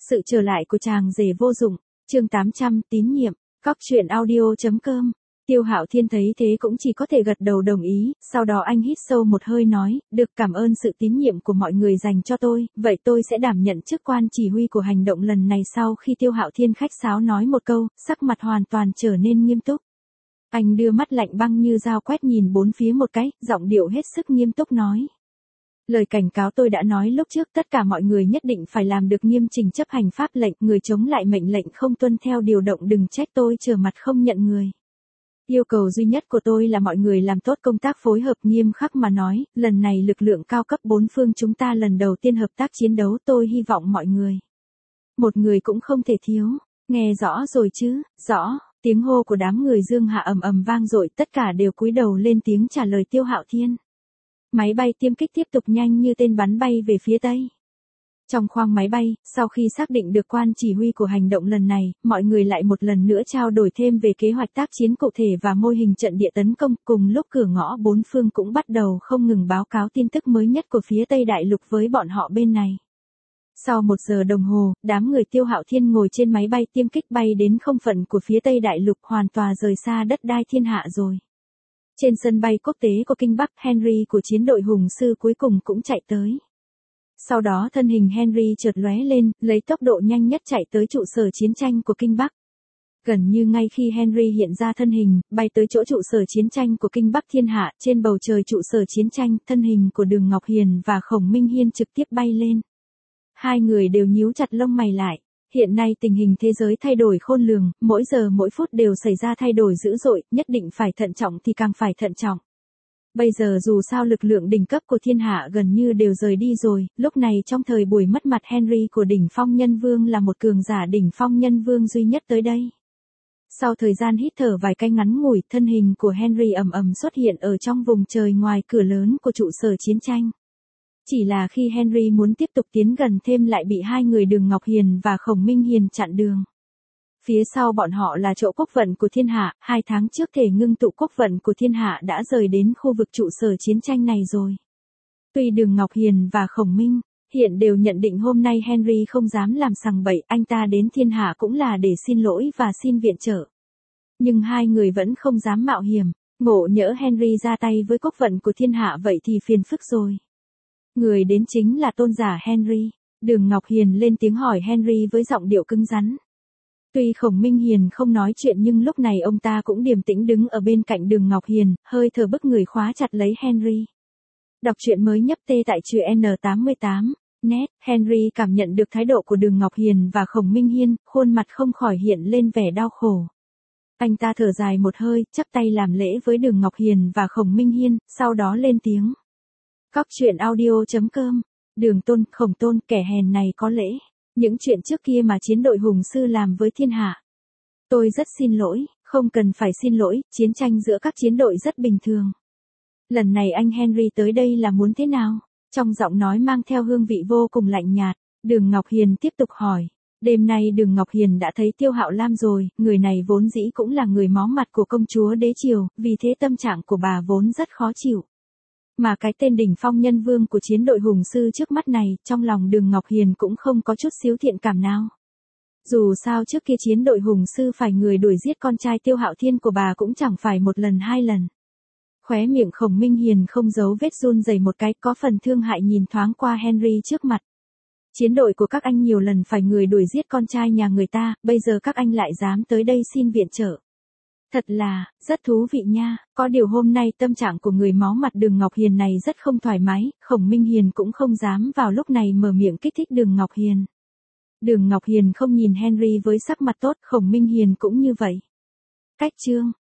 Sự trở lại của chàng rể vô dụng, chương 800, tín nhiệm, Cóc truyện audio.com. Tiêu Hạo Thiên thấy thế cũng chỉ có thể gật đầu đồng ý, sau đó anh hít sâu một hơi nói, được, cảm ơn sự tín nhiệm của mọi người dành cho tôi, vậy tôi sẽ đảm nhận chức quan chỉ huy của hành động lần này. Sau khi Tiêu Hạo Thiên khách sáo nói một câu, sắc mặt hoàn toàn trở nên nghiêm túc. Anh đưa mắt lạnh băng như dao quét nhìn bốn phía một cái, giọng điệu hết sức nghiêm túc nói. Lời cảnh cáo tôi đã nói lúc trước, tất cả mọi người nhất định phải làm được nghiêm chỉnh chấp hành pháp lệnh, người chống lại mệnh lệnh không tuân theo điều động đừng trách tôi trở mặt không nhận người. Yêu cầu duy nhất của tôi là mọi người làm tốt công tác phối hợp. Nghiêm khắc mà nói, lần này lực lượng cao cấp bốn phương chúng ta lần đầu tiên hợp tác chiến đấu, tôi hy vọng mọi người. Một người cũng không thể thiếu, nghe rõ rồi chứ? Rõ. Tiếng hô của đám người Dương Hạ ầm ầm vang dội, tất cả đều cúi đầu lên tiếng trả lời Tiêu Hạo Thiên. Máy bay tiêm kích tiếp tục nhanh như tên bắn bay về phía tây. Trong khoang máy bay, sau khi xác định được quan chỉ huy của hành động lần này, mọi người lại một lần nữa trao đổi thêm về kế hoạch tác chiến cụ thể và mô hình trận địa tấn công. Cùng lúc cửa ngõ bốn phương cũng bắt đầu không ngừng báo cáo tin tức mới nhất của phía Tây Đại Lục với bọn họ bên này. Sau 1 giờ đồng hồ, đám người Tiêu Hạo Thiên ngồi trên máy bay tiêm kích bay đến không phận của phía Tây Đại Lục, hoàn toàn rời xa đất đai thiên hạ rồi. Trên sân bay quốc tế của Kinh Bắc, Henry của chiến đội hùng sư cuối cùng cũng chạy tới. Sau đó thân hình Henry chợt lóe lên, lấy tốc độ nhanh nhất chạy tới trụ sở chiến tranh của Kinh Bắc. Gần như ngay khi Henry hiện ra thân hình, bay tới chỗ trụ sở chiến tranh của Kinh Bắc thiên hạ, trên bầu trời trụ sở chiến tranh, thân hình của Đường Ngọc Hiền và Khổng Minh Hiên trực tiếp bay lên. Hai người đều nhíu chặt lông mày lại. Hiện nay tình hình thế giới thay đổi khôn lường, mỗi giờ mỗi phút đều xảy ra thay đổi dữ dội, nhất định phải thận trọng thì càng phải thận trọng. Bây giờ dù sao lực lượng đỉnh cấp của thiên hạ gần như đều rời đi rồi, lúc này trong thời buổi mất mặt Henry của đỉnh phong nhân vương là một cường giả đỉnh phong nhân vương duy nhất tới đây. Sau thời gian hít thở vài cái ngắn ngủi, thân hình của Henry ầm ầm xuất hiện ở trong vùng trời ngoài cửa lớn của trụ sở chiến tranh. Chỉ là khi Henry muốn tiếp tục tiến gần thêm lại bị hai người Đường Ngọc Hiền và Khổng Minh Hiền chặn đường. Phía sau bọn họ là chỗ quốc vận của thiên hạ, 2 tháng trước thể ngưng tụ quốc vận của thiên hạ đã rời đến khu vực trụ sở chiến tranh này rồi. Tuy Đường Ngọc Hiền và Khổng Minh hiện đều nhận định hôm nay Henry không dám làm sằng bậy, anh ta đến thiên hạ cũng là để xin lỗi và xin viện trợ. Nhưng hai người vẫn không dám mạo hiểm, ngộ nhỡ Henry ra tay với quốc vận của thiên hạ vậy thì phiền phức rồi. Người đến chính là tôn giả Henry. Đường Ngọc Hiền lên tiếng hỏi Henry với giọng điệu cứng rắn. Tuy Khổng Minh Hiền không nói chuyện nhưng lúc này ông ta cũng điềm tĩnh đứng ở bên cạnh Đường Ngọc Hiền, hơi thở bức người khóa chặt lấy Henry. Đọc truyện mới nhấp tê tại truyện N88. Net, Henry cảm nhận được thái độ của Đường Ngọc Hiền và Khổng Minh Hiên, khuôn mặt không khỏi hiện lên vẻ đau khổ. Anh ta thở dài một hơi, chắp tay làm lễ với Đường Ngọc Hiền và Khổng Minh Hiên, sau đó lên tiếng. Cóc truyện audio.com. Đường Tôn, Khổng Tôn, kẻ hèn này có lễ. Những chuyện trước kia mà chiến đội hùng sư làm với thiên hạ. Tôi rất xin lỗi, không cần phải xin lỗi, chiến tranh giữa các chiến đội rất bình thường. Lần này anh Henry tới đây là muốn thế nào? Trong giọng nói mang theo hương vị vô cùng lạnh nhạt, Đường Ngọc Hiền tiếp tục hỏi. Đêm nay Đường Ngọc Hiền đã thấy Tiêu Hạo Lam rồi, người này vốn dĩ cũng là người máu mặt của công chúa đế triều, vì thế tâm trạng của bà vốn rất khó chịu. Mà cái tên đỉnh phong nhân vương của chiến đội hùng sư trước mắt này, trong lòng Đường Ngọc Hiền cũng không có chút xíu thiện cảm nào. Dù sao trước kia chiến đội hùng sư phải người đuổi giết con trai Tiêu Hạo Thiên của bà cũng chẳng phải 1 lần 2 lần. Khóe miệng Khổng Minh Hiền không giấu vết run rẩy một cái, có phần thương hại nhìn thoáng qua Henry trước mặt. Chiến đội của các anh nhiều lần phải người đuổi giết con trai nhà người ta, bây giờ các anh lại dám tới đây xin viện trợ. Thật là, rất thú vị nha, có điều hôm nay tâm trạng của người máu mặt Đường Ngọc Hiền này rất không thoải mái, Khổng Minh Hiền cũng không dám vào lúc này mở miệng kích thích Đường Ngọc Hiền. Đường Ngọc Hiền không nhìn Henry với sắc mặt tốt, Khổng Minh Hiền cũng như vậy. Cách chương.